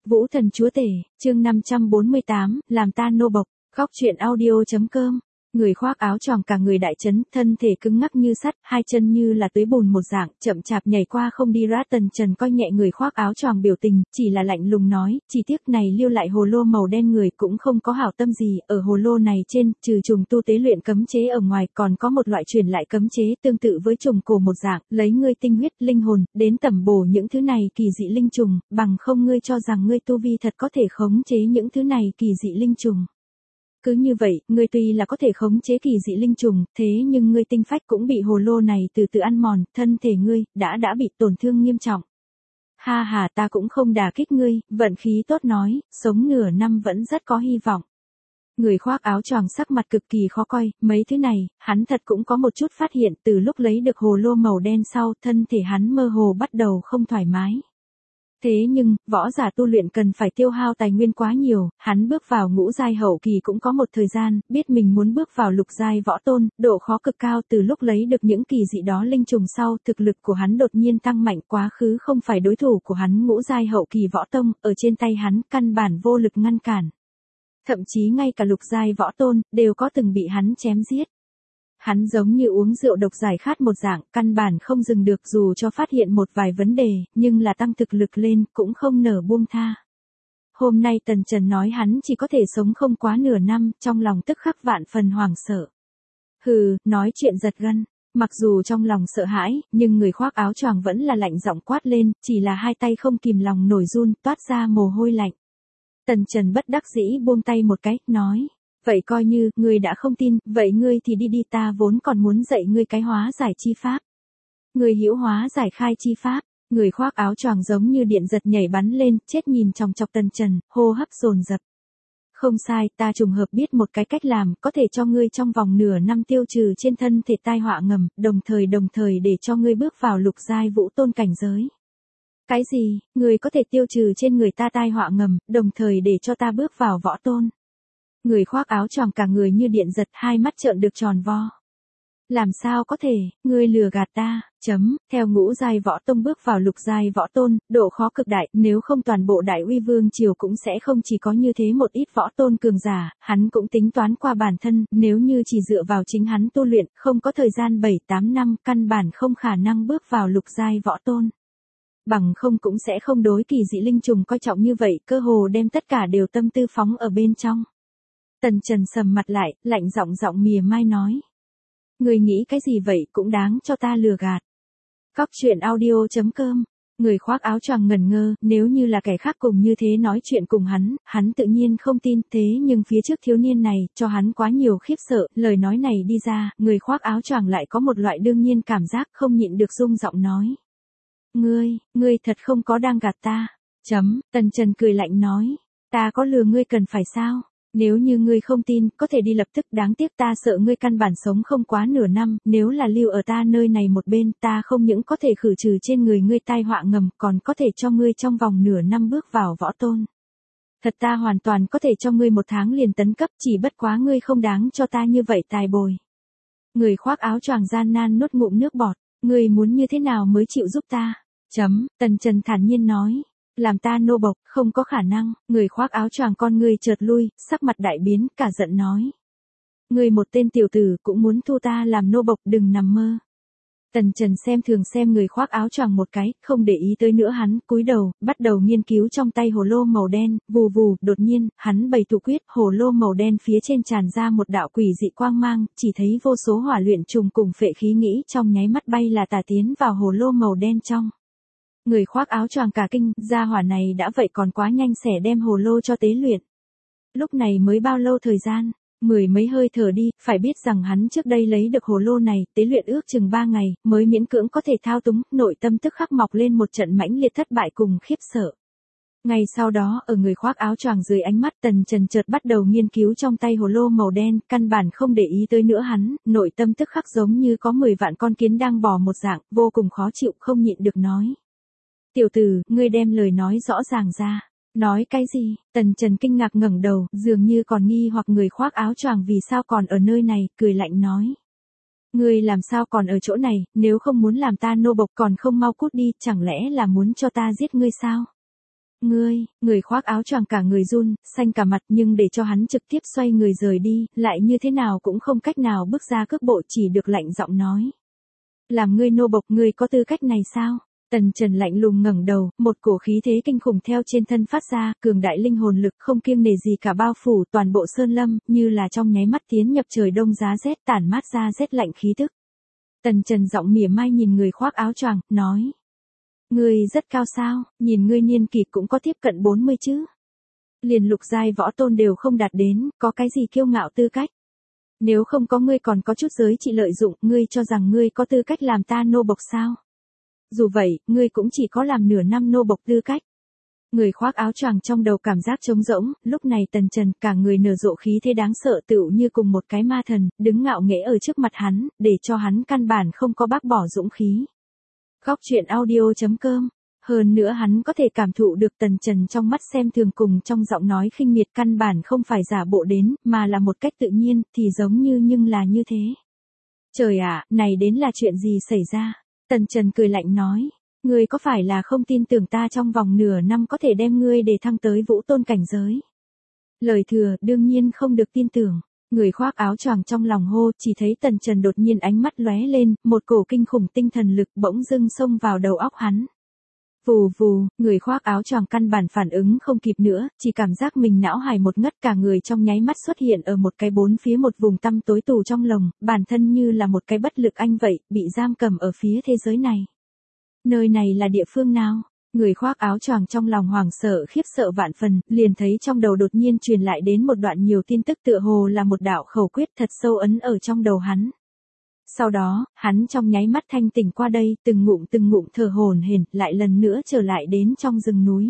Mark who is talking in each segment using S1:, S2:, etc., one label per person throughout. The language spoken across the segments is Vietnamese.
S1: Vũ thần chúa tể, chương 548, làm ta nô bộc, góc truyện audio.com. Người khoác áo choàng cả người đại chấn, thân thể cứng ngắc như sắt, hai chân như là tưới bùn một dạng, chậm chạp nhảy qua không đi rát. Tần Trần coi nhẹ người khoác áo choàng biểu tình, chỉ là lạnh lùng nói, chỉ tiếc này lưu lại hồ lô màu đen người cũng không có hảo tâm gì, ở hồ lô này trên, trừ trùng tu tế luyện cấm chế ở ngoài, còn có một loại truyền lại cấm chế tương tự với trùng cổ một dạng, lấy ngươi tinh huyết, linh hồn, đến tẩm bổ những thứ này kỳ dị linh trùng, bằng không ngươi cho rằng ngươi tu vi thật có thể khống chế những thứ này kỳ dị linh trùng. Cứ như vậy, ngươi tuy là có thể khống chế kỳ dị linh trùng, thế nhưng ngươi tinh phách cũng bị hồ lô này từ từ ăn mòn, thân thể ngươi đã bị tổn thương nghiêm trọng. Ha ha, ta cũng không đả kích ngươi, vận khí tốt nói, sống nửa năm vẫn rất có hy vọng. Người khoác áo choàng sắc mặt cực kỳ khó coi, mấy thứ này, hắn thật cũng có một chút phát hiện, từ lúc lấy được hồ lô màu đen sau, thân thể hắn mơ hồ bắt đầu không thoải mái. Thế nhưng, võ giả tu luyện cần phải tiêu hao tài nguyên quá nhiều, hắn bước vào ngũ giai hậu kỳ cũng có một thời gian, biết mình muốn bước vào lục giai võ tôn, độ khó cực cao. Từ lúc lấy được những kỳ dị đó linh trùng sau, thực lực của hắn đột nhiên tăng mạnh, quá khứ không phải đối thủ của hắn. Ngũ giai hậu kỳ võ tông, ở trên tay hắn, căn bản vô lực ngăn cản. Thậm chí ngay cả lục giai võ tôn, đều có từng bị hắn chém giết. Hắn giống như uống rượu độc giải khát một dạng, căn bản không dừng được dù cho phát hiện một vài vấn đề, nhưng là tăng thực lực lên, cũng không nở buông tha. Hôm nay Tần Trần nói hắn chỉ có thể sống không quá nửa năm, trong lòng tức khắc vạn phần hoảng sợ. Hừ, nói chuyện giật gân. Mặc dù trong lòng sợ hãi, nhưng người khoác áo choàng vẫn là lạnh giọng quát lên, chỉ là hai tay không kìm lòng nổi run, toát ra mồ hôi lạnh. Tần Trần bất đắc dĩ buông tay một cái, nói. Vậy coi như, ngươi đã không tin, vậy ngươi thì đi ta vốn còn muốn dạy ngươi cái hóa giải chi pháp. Ngươi hữu hóa giải khai chi pháp, người khoác áo choàng giống như điện giật nhảy bắn lên, chết nhìn chòng chọc Tần Trần, hô hấp dồn dập. Không sai, ta trùng hợp biết một cái cách làm, có thể cho ngươi trong vòng nửa năm tiêu trừ trên thân thể tai họa ngầm, đồng thời để cho ngươi bước vào lục giai vũ tôn cảnh giới. Cái gì, ngươi có thể tiêu trừ trên người ta tai họa ngầm, đồng thời để cho ta bước vào võ tôn. Người khoác áo choàng cả người như điện giật, hai mắt trợn được tròn vo. Làm sao có thể, ngươi lừa gạt ta, theo ngũ giai võ tông bước vào lục giai võ tôn, độ khó cực đại, nếu không toàn bộ Đại Uy Vương triều cũng sẽ không chỉ có như thế một ít võ tôn cường giả, hắn cũng tính toán qua bản thân, nếu như chỉ dựa vào chính hắn tu luyện, không có thời gian 7-8 năm, căn bản không khả năng bước vào lục giai võ tôn. Bằng không cũng sẽ không đối kỳ dị linh trùng coi trọng như vậy, cơ hồ đem tất cả đều tâm tư phóng ở bên trong. Tần Trần sầm mặt lại, lạnh giọng mỉa mai nói. Người nghĩ cái gì vậy cũng đáng cho ta lừa gạt. Góc truyện audio.com. Người khoác áo choàng ngẩn ngơ, nếu như là kẻ khác cùng như thế nói chuyện cùng hắn tự nhiên không tin, thế nhưng phía trước thiếu niên này, cho hắn quá nhiều khiếp sợ, lời nói này đi ra, người khoác áo choàng lại có một loại đương nhiên cảm giác không nhịn được rung giọng nói. Ngươi thật không có đang gạt ta. Tần Trần cười lạnh nói. Ta có lừa ngươi cần phải sao? Nếu như ngươi không tin, có thể đi lập tức, đáng tiếc ta sợ ngươi căn bản sống không quá nửa năm, nếu là lưu ở ta nơi này một bên, ta không những có thể khử trừ trên người ngươi tai họa ngầm, còn có thể cho ngươi trong vòng nửa năm bước vào võ tôn. Thật ta hoàn toàn có thể cho ngươi 1 tháng liền tấn cấp, chỉ bất quá ngươi không đáng cho ta như vậy tài bồi. Người khoác áo choàng gian nan nuốt ngụm nước bọt, ngươi muốn như thế nào mới chịu giúp ta? Tần Trần thản nhiên nói. Làm ta nô bộc, không có khả năng. Người khoác áo choàng con ngươi chợt lui, sắc mặt đại biến, cả giận nói. Ngươi một tên tiểu tử cũng muốn thu ta làm nô bộc, đừng nằm mơ. Tần Trần xem thường xem người khoác áo choàng một cái, không để ý tới nữa hắn, cúi đầu, bắt đầu nghiên cứu trong tay hồ lô màu đen, vù, đột nhiên, hắn bày thủ quyết, hồ lô màu đen phía trên tràn ra một đạo quỷ dị quang mang, chỉ thấy vô số hỏa luyện trùng cùng phệ khí nghĩ trong nháy mắt bay là tả tiến vào hồ lô màu đen trong. Người khoác áo choàng cả kinh, gia hỏa này đã vậy còn quá nhanh xẻ đem hồ lô cho tế luyện. Lúc này mới bao lâu thời gian, 10 mấy hơi thở đi, phải biết rằng hắn trước đây lấy được hồ lô này, tế luyện ước chừng 3 ngày, mới miễn cưỡng có thể thao túng, nội tâm tức khắc mọc lên một trận mãnh liệt thất bại cùng khiếp sợ. Ngày sau đó, ở người khoác áo choàng dưới ánh mắt Tần Trần chợt bắt đầu nghiên cứu trong tay hồ lô màu đen, căn bản không để ý tới nữa hắn, nội tâm tức khắc giống như có 10 vạn con kiến đang bò một dạng, vô cùng khó chịu, không nhịn được nói. Tiểu tử, ngươi đem lời nói rõ ràng ra. Nói cái gì? Tần Trần kinh ngạc ngẩng đầu, dường như còn nghi hoặc người khoác áo choàng vì sao còn ở nơi này, cười lạnh nói. Ngươi làm sao còn ở chỗ này, nếu không muốn làm ta nô bộc còn không mau cút đi, chẳng lẽ là muốn cho ta giết ngươi sao? Người khoác áo choàng cả người run, xanh cả mặt nhưng để cho hắn trực tiếp xoay người rời đi, lại như thế nào cũng không cách nào bước ra cước bộ chỉ được lạnh giọng nói. Làm ngươi nô bộc ngươi có tư cách này sao? Tần Trần lạnh lùng ngẩng đầu, một cổ khí thế kinh khủng theo trên thân phát ra, cường đại linh hồn lực không kiêng nể gì cả bao phủ toàn bộ sơn lâm, như là trong nháy mắt tiến nhập trời đông giá rét tản mát ra rét lạnh khí tức. Tần Trần giọng mỉa mai nhìn người khoác áo choàng, nói. Ngươi rất cao sao, nhìn ngươi niên kỷ cũng có tiếp cận 40 chứ. Liền lục giai võ tôn đều không đạt đến, có cái gì kiêu ngạo tư cách. Nếu không có ngươi còn có chút giới trị lợi dụng, ngươi cho rằng ngươi có tư cách làm ta nô bộc sao? Dù vậy, ngươi cũng chỉ có làm nửa năm nô bộc tư cách. Người khoác áo choàng trong đầu cảm giác trống rỗng, lúc này Tần Trần cả người nở rộ khí thế đáng sợ tựu như cùng một cái ma thần, đứng ngạo nghễ ở trước mặt hắn, để cho hắn căn bản không có bác bỏ dũng khí. Góc truyện audio.com. Hơn nữa hắn có thể cảm thụ được Tần Trần trong mắt xem thường cùng trong giọng nói khinh miệt căn bản không phải giả bộ đến, mà là một cách tự nhiên, thì giống như nhưng là như thế. Trời ạ, này đến là chuyện gì xảy ra? Tần Trần cười lạnh nói, ngươi có phải là không tin tưởng ta trong vòng nửa năm có thể đem ngươi để thăng tới vũ tôn cảnh giới? Lời thừa, đương nhiên không được tin tưởng. Người khoác áo choàng trong lòng hô, chỉ thấy Tần Trần đột nhiên ánh mắt lóe lên, một cổ kinh khủng tinh thần lực bỗng dưng xông vào đầu óc hắn. Vù vù, người khoác áo choàng căn bản phản ứng không kịp nữa, chỉ cảm giác mình não hải một ngất cả người trong nháy mắt xuất hiện ở một cái bốn phía một vùng tăm tối tù trong lồng, bản thân như là một cái bất lực anh vậy, bị giam cầm ở phía thế giới này. Nơi này là địa phương nào? Người khoác áo choàng trong lòng hoảng sợ khiếp sợ vạn phần, liền thấy trong đầu đột nhiên truyền lại đến một đoạn nhiều tin tức tựa hồ là một đạo khẩu quyết thật sâu ấn ở trong đầu hắn. Sau đó, hắn trong nháy mắt thanh tỉnh qua đây, từng ngụm thở hổn hển, lại lần nữa trở lại đến trong rừng núi.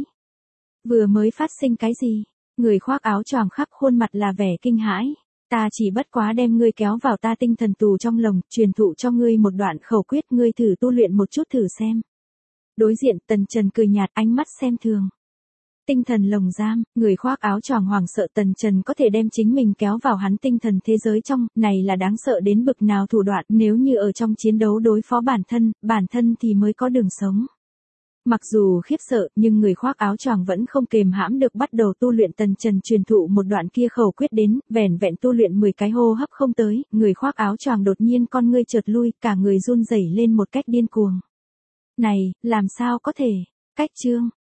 S1: Vừa mới phát sinh cái gì? Người khoác áo choàng khắp khuôn mặt là vẻ kinh hãi. Ta chỉ bất quá đem ngươi kéo vào ta tinh thần tù trong lồng, truyền thụ cho ngươi một đoạn khẩu quyết, ngươi thử tu luyện một chút thử xem. Đối diện Tần Trần cười nhạt, ánh mắt xem thường. Tinh thần lồng giam, người khoác áo choàng hoảng sợ Tần Trần có thể đem chính mình kéo vào hắn tinh thần thế giới trong, này là đáng sợ đến bực nào thủ đoạn, nếu như ở trong chiến đấu đối phó bản thân thì mới có đường sống. Mặc dù khiếp sợ, nhưng người khoác áo choàng vẫn không kềm hãm được bắt đầu tu luyện. Tần Trần truyền thụ một đoạn kia khẩu quyết đến, vẻn vẹn tu luyện 10 cái hô hấp không tới, người khoác áo choàng đột nhiên con ngươi chợt lui, cả người run rẩy lên một cách điên cuồng. Này, làm sao có thể? Cách chương